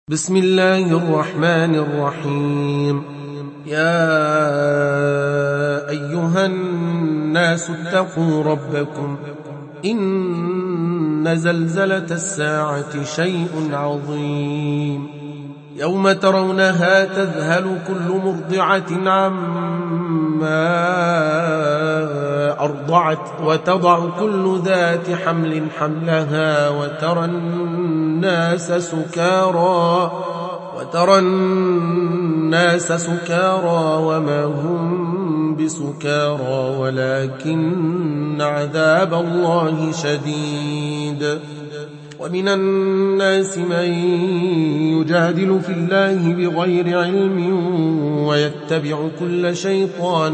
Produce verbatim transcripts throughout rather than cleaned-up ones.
بسم الله الرحمن الرحيم. يا أيها الناس اتقوا ربكم إن زلزلة الساعة شيء عظيم. يوم ترونها تذهل كل مرضعة عما أرضعت وتضع كل ذات حمل حملها وترى الناس سكارى وترى الناس سكارى وما هم بسكارى ولكن عذاب الله شديد. ومن الناس من يجادل في الله بغير علم ويتبع كل شيطان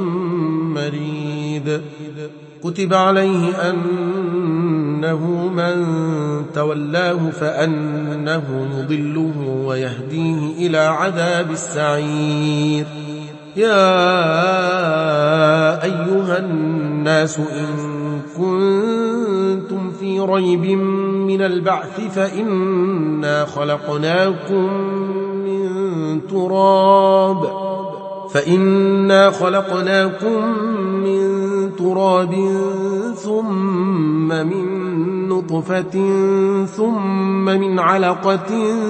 مريد. كتب عليه أنه من تولاه فأنه يضله ويهديه إلى عذاب السعير. يا أيها الناس إن كنتم في ريب من البعث فإنا خلقناكم من تراب فإنا خلقناكم من تراب ثم من نطفة ثم من علقة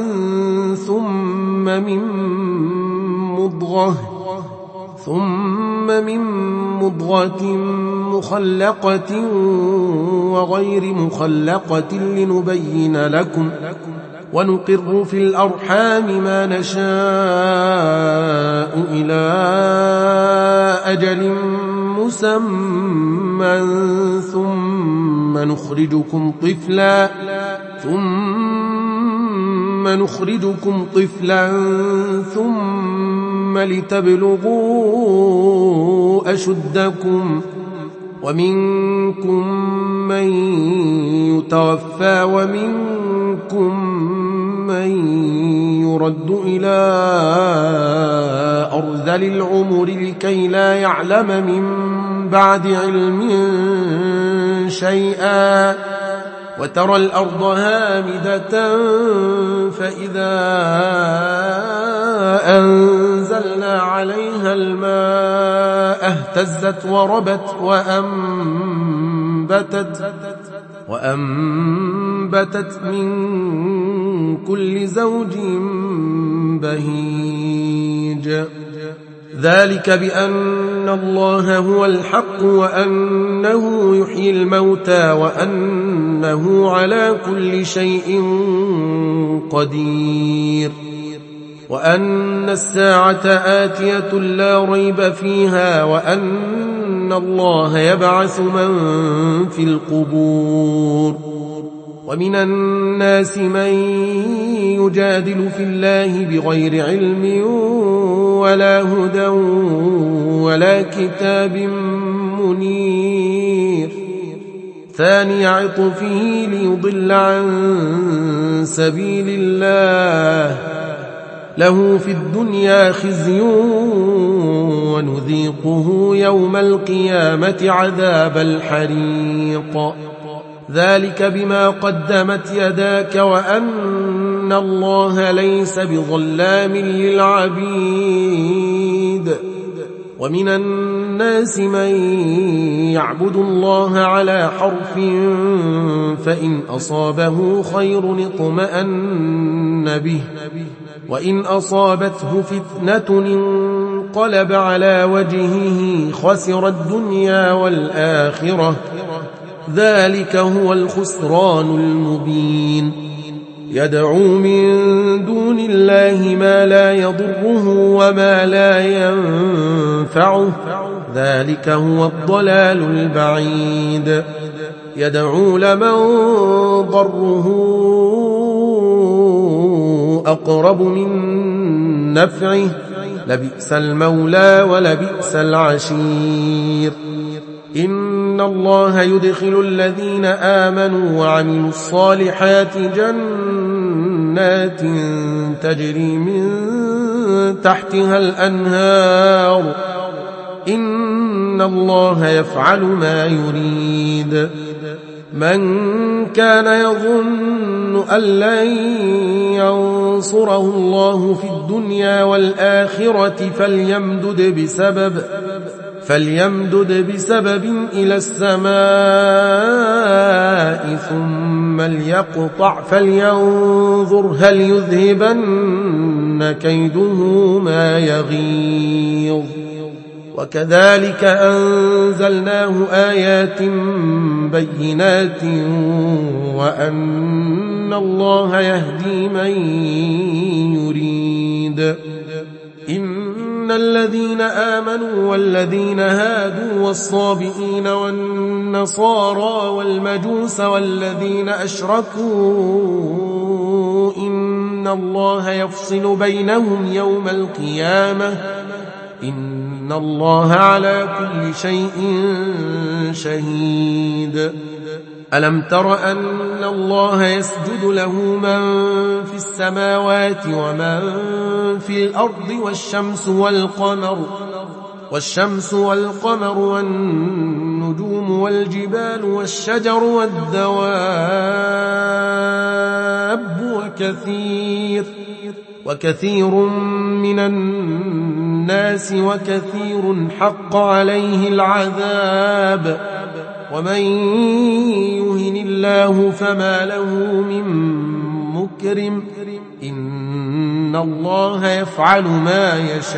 ثم من مضغة ثم من مضغة مخلقة وغير مخلقة لنبين لكم ونقر في الأرحام ما نشاء إلى أجل مسمى ثم نخرجكم طفلا ثم نخرجكم طفلا ثم لتبلغوا أشدكم ومنكم من يتوفى ومنكم من يرد إلى أرذل العمر لكي لا يعلم من بعد علم شيئا. وترى الأرض هامدة فإذا أنزلنا عليها الماء اهتزت وربت وأنبتت, وأنبتت من كل زوج بهيج. ذلك بأن الله هو الحق وأنه يحيي الموتى وأنه على كل شيء قدير وأن الساعة آتية لا ريب فيها وأن الله يبعث من في القبور. ومن الناس من يجادل في الله بغير علم ولا هدى ولا كتاب منير. ثاني عطفه ليضل عن سبيل الله له في الدنيا خزي ونذيقه يوم القيامة عذاب الحريق. ذلك بما قدمت يداك وأن الله ليس بظلام للعبيد. ومن الناس من يعبد الله على حرف فإن أصابه خير اطمأن به وإن أصابته فتنة انقلب على وجهه خسر الدنيا والآخرة. ذلك هو الخسران المبين. يدعو من دون الله ما لا يضره وما لا ينفعه ذلك هو الضلال البعيد. يدعو لمن ضره أقرب من نفعه لبئس المولى ولبئس العشير. إن الله يدخل الذين آمنوا وعملوا الصالحات جنات تجري من تحتها الأنهار. إن الله يفعل ما يريد. من كان يظن أن لن ينصره الله في الدنيا والآخرة فليمدد بسبب فليمدد بسبب إلى السماء ثم ليقطع فلينظر هل يذهبن كيده ما يغيظ. وكذلك أنزلناه آيات بينات وأن الله يهدي من يريد. إن الذين آمنوا والذين هادوا والصابئين والنصارى والمجوس والذين أشركوا إن الله يفصل بينهم يوم القيامة إن الله على كل شيء شهيد. ألم تر أن الله يسجد له من في السماوات ومن في الأرض والشمس والقمر والشمس والقمر والنجوم والجبال والشجر والدواب وكثير وكثير من الناس وكثير حق عليه العذاب ومن يهن الله فما له من مكرم إن الله يفعل ما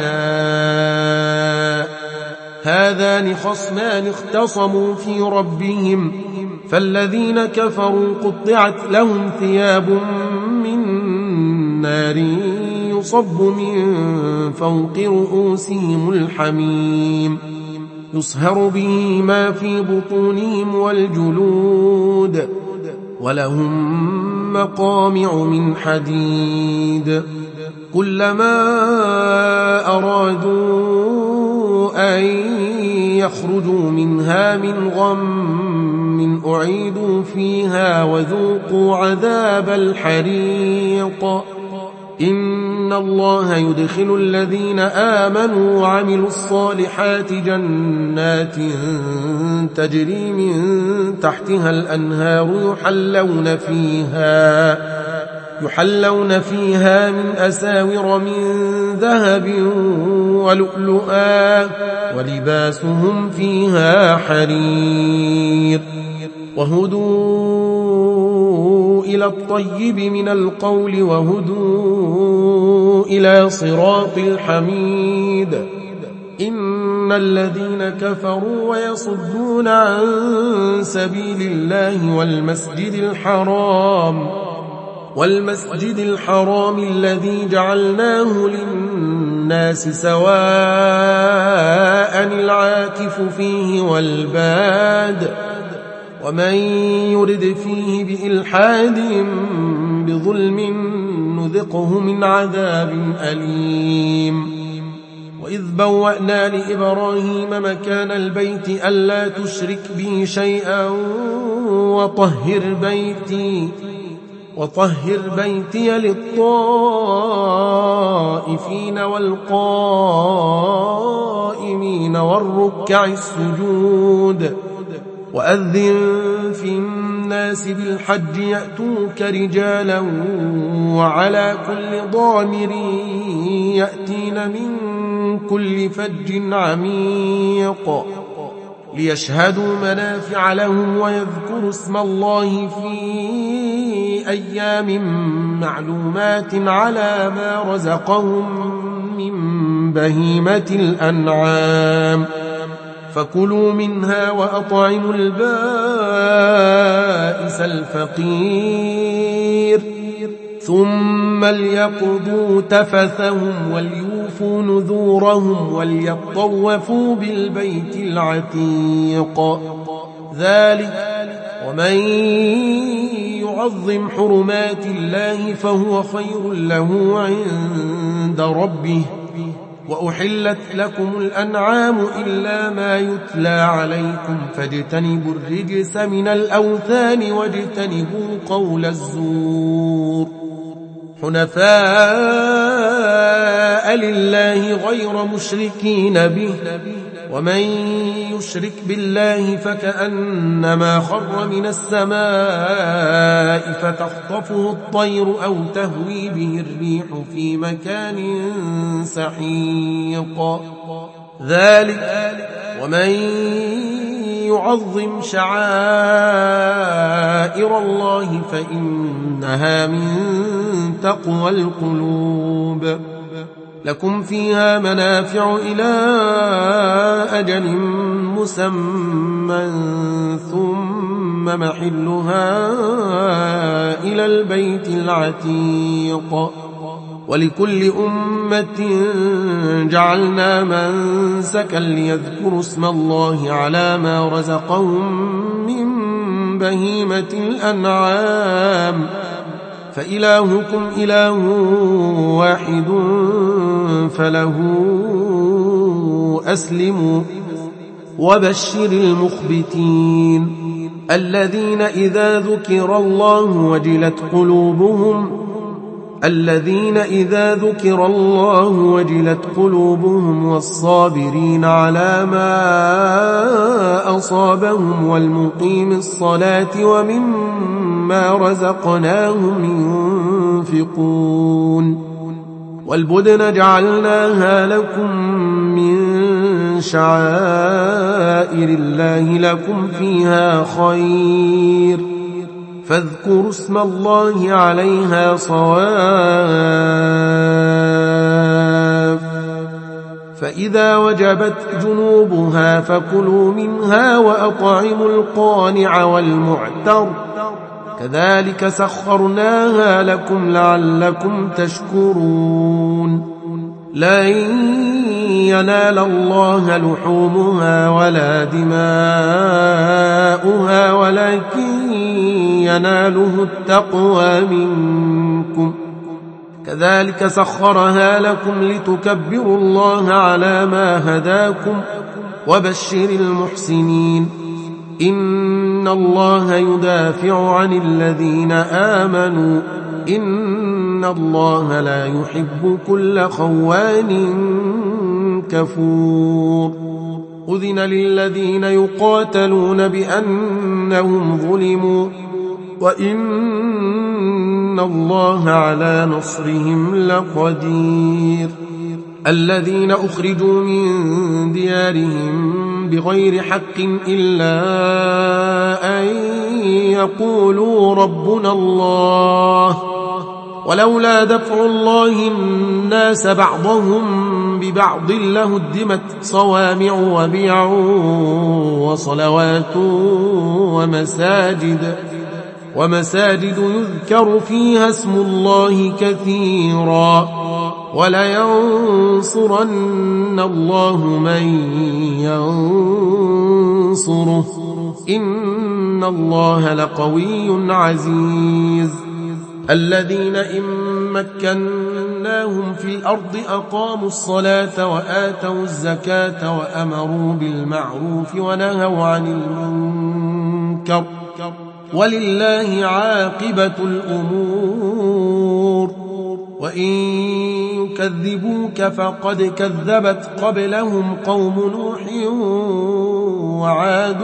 يشاء. هذان خصمان اختصموا في ربهم فالذين كفروا قطعت لهم ثياب من نار يصب من فوق رؤوسهم الحميم يصهر به ما في بطونهم والجلود ولهم مقامع من حديد كلما أرادوا أن يخرجوا منها من غم أعيدوا فيها وذوقوا عذاب الحريق. إن الله يدخل الذين آمنوا وعملوا الصالحات جنات تجري من تحتها الأنهار يحلون فيها يحلون فيها من أساور من ذهب ولؤلؤا ولباسهم فيها حرير وهدوا إلى الطيب من القول وهدوا إلى صراط الحميد. إن الذين كفروا ويصدون عن سبيل الله والمسجد الحرام والمسجد الحرام الذي جعلناه للناس سواء العاكف فيه والباد ومن يرد فيه بإلحاد بظلم نذقه من عذاب أليم. وإذ بوأنا لإبراهيم مكان البيت ألا تشرك بي شيئا وطهر بيتي وطهر بيتي للطائفين والقائمين والركع السجود. وأذن في الناس بالحج يأتوك رجالا وعلى كل ضامر يأتين من كل فج عميق ليشهدوا منافع لهم ويذكروا اسم الله في أيام معلومات على ما رزقهم من بهيمة الأنعام فكلوا منها وأطعموا البائس الفقير ثم ليقضوا تفثهم وليوفوا نذورهم وليطوفوا بالبيت العتيق. ذلك ومن يعظم حرمات الله فهو خير له عند ربه. وأحلت لكم الأنعام إلا ما يتلى عليكم فاجتنبوا الرجس من الأوثان واجتنبوا قول الزور حنفاء لله غير مشركين به ومن يشرك بالله فكأنما خر من السماء فتخطفه الطير أو تهوي به الريح في مكان سحيق ذلك ومن يعظم شعائر الله فإنها من تقوى القلوب لكم فيها منافع إلى أجل مسمى ثم محلها إلى البيت العتيق ولكل أمة جعلنا منسكا ليذكروا اسم الله على ما رزقهم من بهيمة الأنعام فإلهكم إله واحد فله أسلموا وبشر المخبتين الذين إذا ذكر الله وجلت قلوبهم الذين إذا ذكر الله وجلت قلوبهم والصابرين على ما أصابهم والمقيم الصلاة ومما رزقناهم ينفقون والبدن جعلناها لكم من شعائر الله لكم فيها خير فاذكروا اسم الله عليها صواف فإذا وجبت جنوبها فكلوا منها وأطعموا القانع والمعتر كذلك سخرناها لكم لعلكم تشكرون لن ينال الله لحومها ولا دماؤها ولكن يناله التقوى منكم كذلك سخرها لكم لتكبروا الله على ما هداكم وبشر المحسنين إن الله يدافع عن الذين آمنوا إن الله لا يحب كل خوان كفور أذن للذين يقاتلون بأنهم ظلموا وإن الله على نصرهم لقدير الذين أخرجوا من ديارهم بغير حق إلا أن يقولوا ربنا الله ولولا دفع الله الناس بعضهم ببعض لهدمت صوامع وبيع وصلوات ومساجد ومساجد يذكر فيها اسم الله كثيرا ولينصرن الله من ينصره إن الله لقوي عزيز الذين إن مكناهم في الأرض أقاموا الصلاة وآتوا الزكاة وأمروا بالمعروف ونهوا عن المنكر ولله عاقبة الأمور وإن يكذبوك فقد كذبت قبلهم قوم نوح وعاد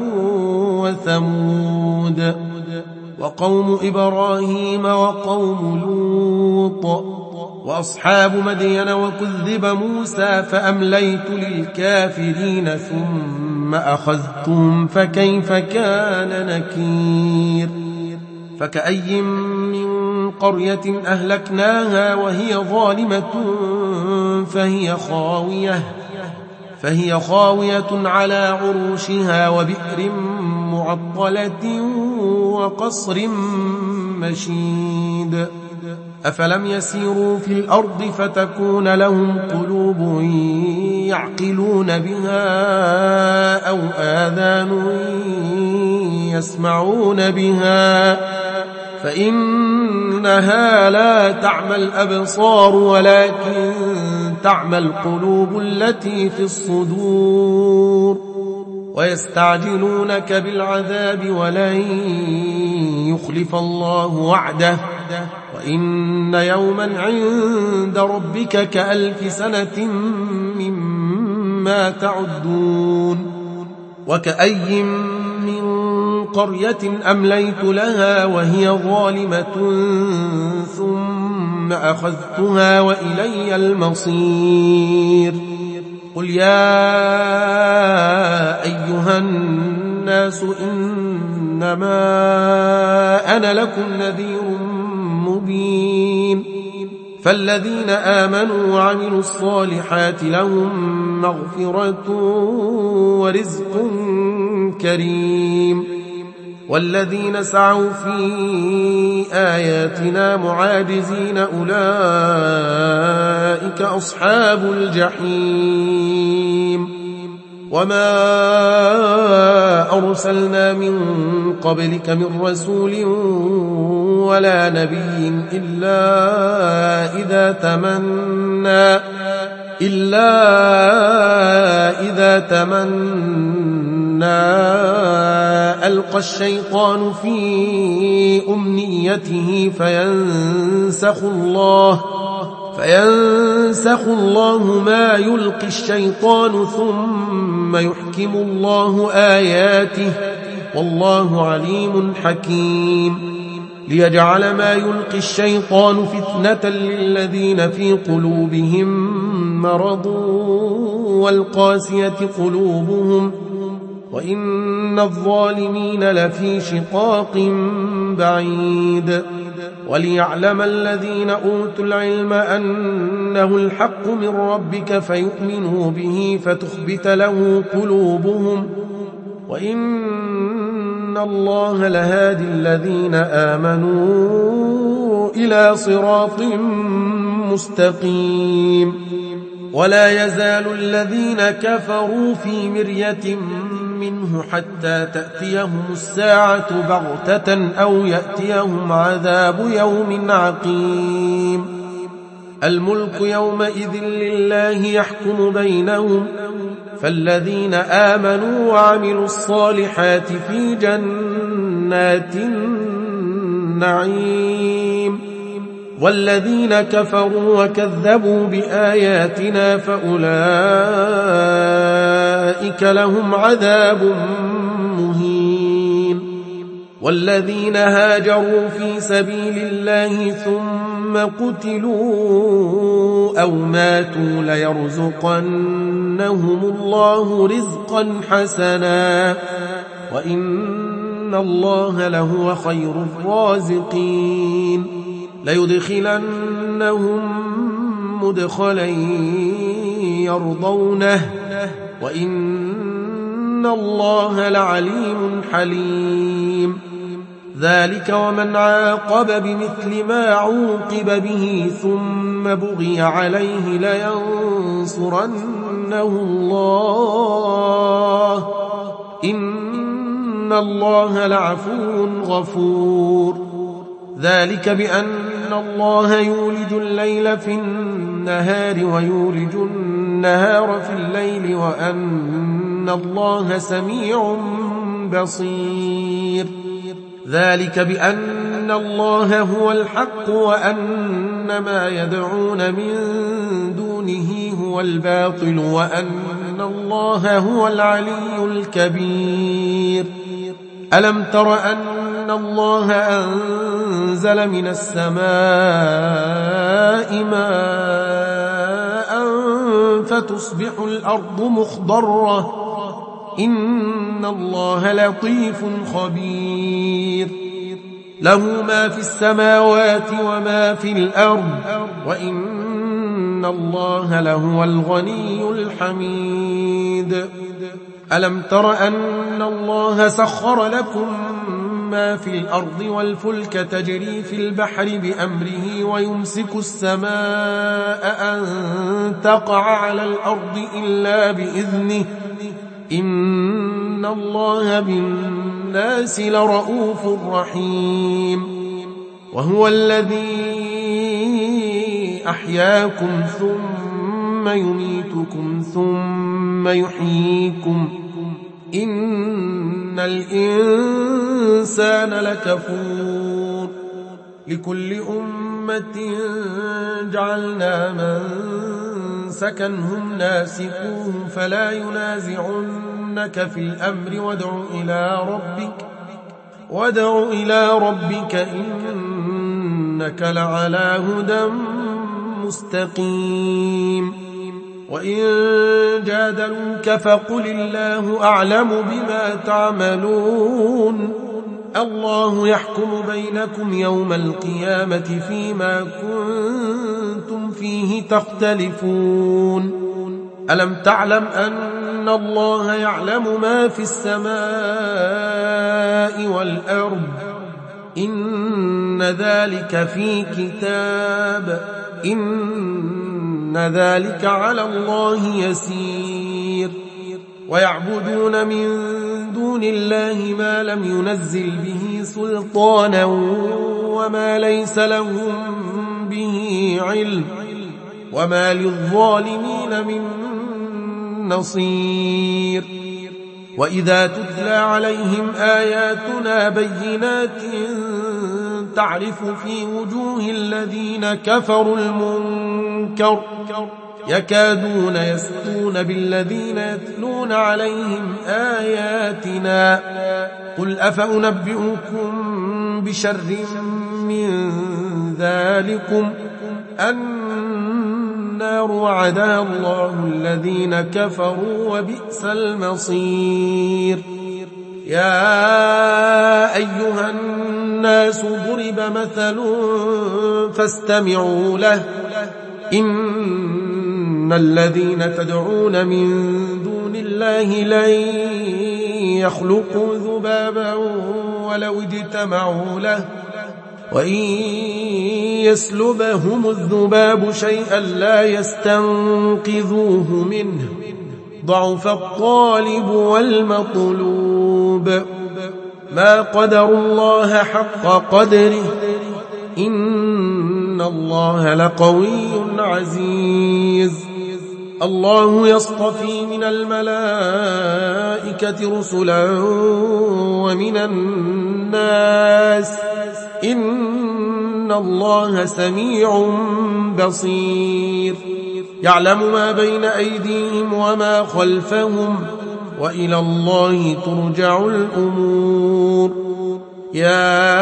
وثمود وقوم إبراهيم وقوم لوط وأصحاب مدين وكذب موسى فأمليت للكافرين ثم أخذتهم فكيف كان نكير فكأي من قرية أهلكناها وهي ظالمة فهي خاوية فهي خاوية على عروشها وبئر معطلة وقصر مشيد أفلم يسيروا في الأرض فتكون لهم قلوب يعقلون بها أو آذان يسمعون بها فإنها لا تعمى الأبصار ولكن تعمى القلوب التي في الصدور ويستعجلونك بالعذاب ولن يخلف الله وعده وإن يوما عند ربك كألف سنة مما ما تعدون وكأي من قرية أمليت لها وهي ظالمة ثم أخذتها وإلي المصير قل يا أيها الناس إنما أنا لكم نذير مبين فالذين آمنوا وعملوا الصالحات لهم مغفرة ورزق كريم والذين سعوا في آياتنا معاجزين أولئك أصحاب الجحيم وما أرسلنا من قبلك من رسول ولا نبي إلا إذا تمنى إلا إذا تمنى ألقى الشيطان في أمنيته فينسخ الله فينسخ الله ما يلقي الشيطان ثم يحكم الله آياته والله عليم حكيم ليجعل ما يلقي الشيطان فتنة للذين في قلوبهم مرض والقاسية قلوبهم وإن الظالمين لفي شقاق بعيد وليعلم الذين أوتوا العلم أنه الحق من ربك فيؤمنوا به فتخبت له قلوبهم وإن الله لهادي الذين آمنوا إلى صراط مستقيم ولا يزال الذين كفروا في مرية منه حتى تأتيهم الساعة بغتة أو يأتيهم عذاب يوم عقيم الملك يومئذ لله يحكم بينهم فالذين آمنوا وعملوا الصالحات في جنات النعيم والذين كفروا وكذبوا بآياتنا فأولئك لهم عذاب مهين والذين هاجروا في سبيل الله ثم قتلوا أو ماتوا ليرزقنهم الله رزقا حسنا وإن الله لهو خير الرازقين ليدخلنهم مدخلا يرضونه وإن الله لعليم حليم ذلك ومن عاقب بمثل ما عوقب به ثم بغي عليه لينصرنه الله إن الله لعفو غفور ذلك بأن الله يولج الليل في النهار ويولج النهار في الليل وأن الله سميع بصير ذلك بأن الله هو الحق وأن ما يدعون من دونه هو الباطل وأن الله هو العلي الكبير ألم تر أن الله أنزل من السماء ماء فتصبح الأرض مخضرة إن الله لطيف خبير له ما في السماوات وما في الأرض وإن الله لهو الغني الحميد ألم تر أن الله سخر لكم ما في الأرض والفلك تجري في البحر بأمره ويمسك السماء أن تقع على الأرض إلا بإذنه إن الله بالناس لرؤوف رحيم وهو الذي أحياكم ثم يميتكم ثم يحييكم إن الإنسان لكفور لكل أمة جعلنا من ممسكا هم ناسكوه فلا ينازعنك في الأمر وادع إلى ربك وادع إلى ربك إنك لعلى هدى مستقيم وإن جادلوك فقل الله أعلم بما تعملون الله يحكم بينكم يوم القيامة فيما كنتم فيه تختلفون ألم تعلم أن الله يعلم ما في السماء والأرض إن ذلك في كتاب إن ذلك على الله يسير ويعبدون من دون الله ما لم ينزل به سلطانا وما ليس لهم به علم وما للظالمين من نصير وإذا تتلى عليهم آياتنا بينات تعرف في وجوه الذين كفروا المنكر يكادون يسطون بالذين يتلون عليهم آياتنا قل أفأنبئكم بشر من ذلكم النار وعدها الله الذين كفروا وبئس المصير يا أيها الناس ضرب مثل فاستمعوا له إن الذين تدعون من دون الله لن يخلقوا ذبابا ولو اجتمعوا له وإن يسلبهم الذباب شيئا لا يستنقذوه منه ضعف الطالب والمطلوب ما قدروا الله حق قدره إن الله لقوي عزيز الله يصطفي من الملائكة رسلا ومن الناس إن الله سميع بصير يعلم ما بين أيديهم وما خلفهم وإلى الله ترجع الأمور يا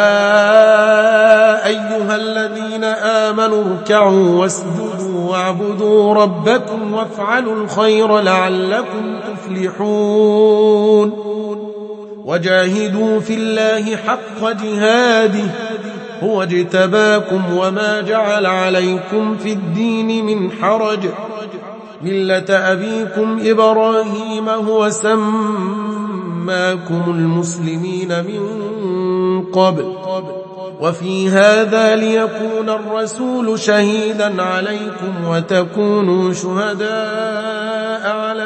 أيها الذين آمنوا اركعوا واسجدوا واعبدوا ربكم وافعلوا الخير لعلكم تفلحون وجاهدوا في الله حق جهاده هو اجتباكم وما جعل عليكم في الدين من حرج ملة أبيكم إبراهيم هو سماكم المسلمين من قبل وفي هذا ليكون الرسول شهيدا عليكم وتكونوا شهداء على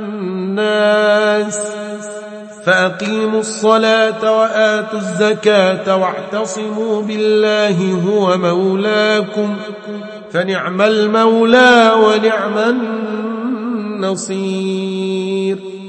الناس فأقيموا الصلاة وآتوا الزكاة واعتصموا بالله هو مولاكم فنعم المولى ونعم النصير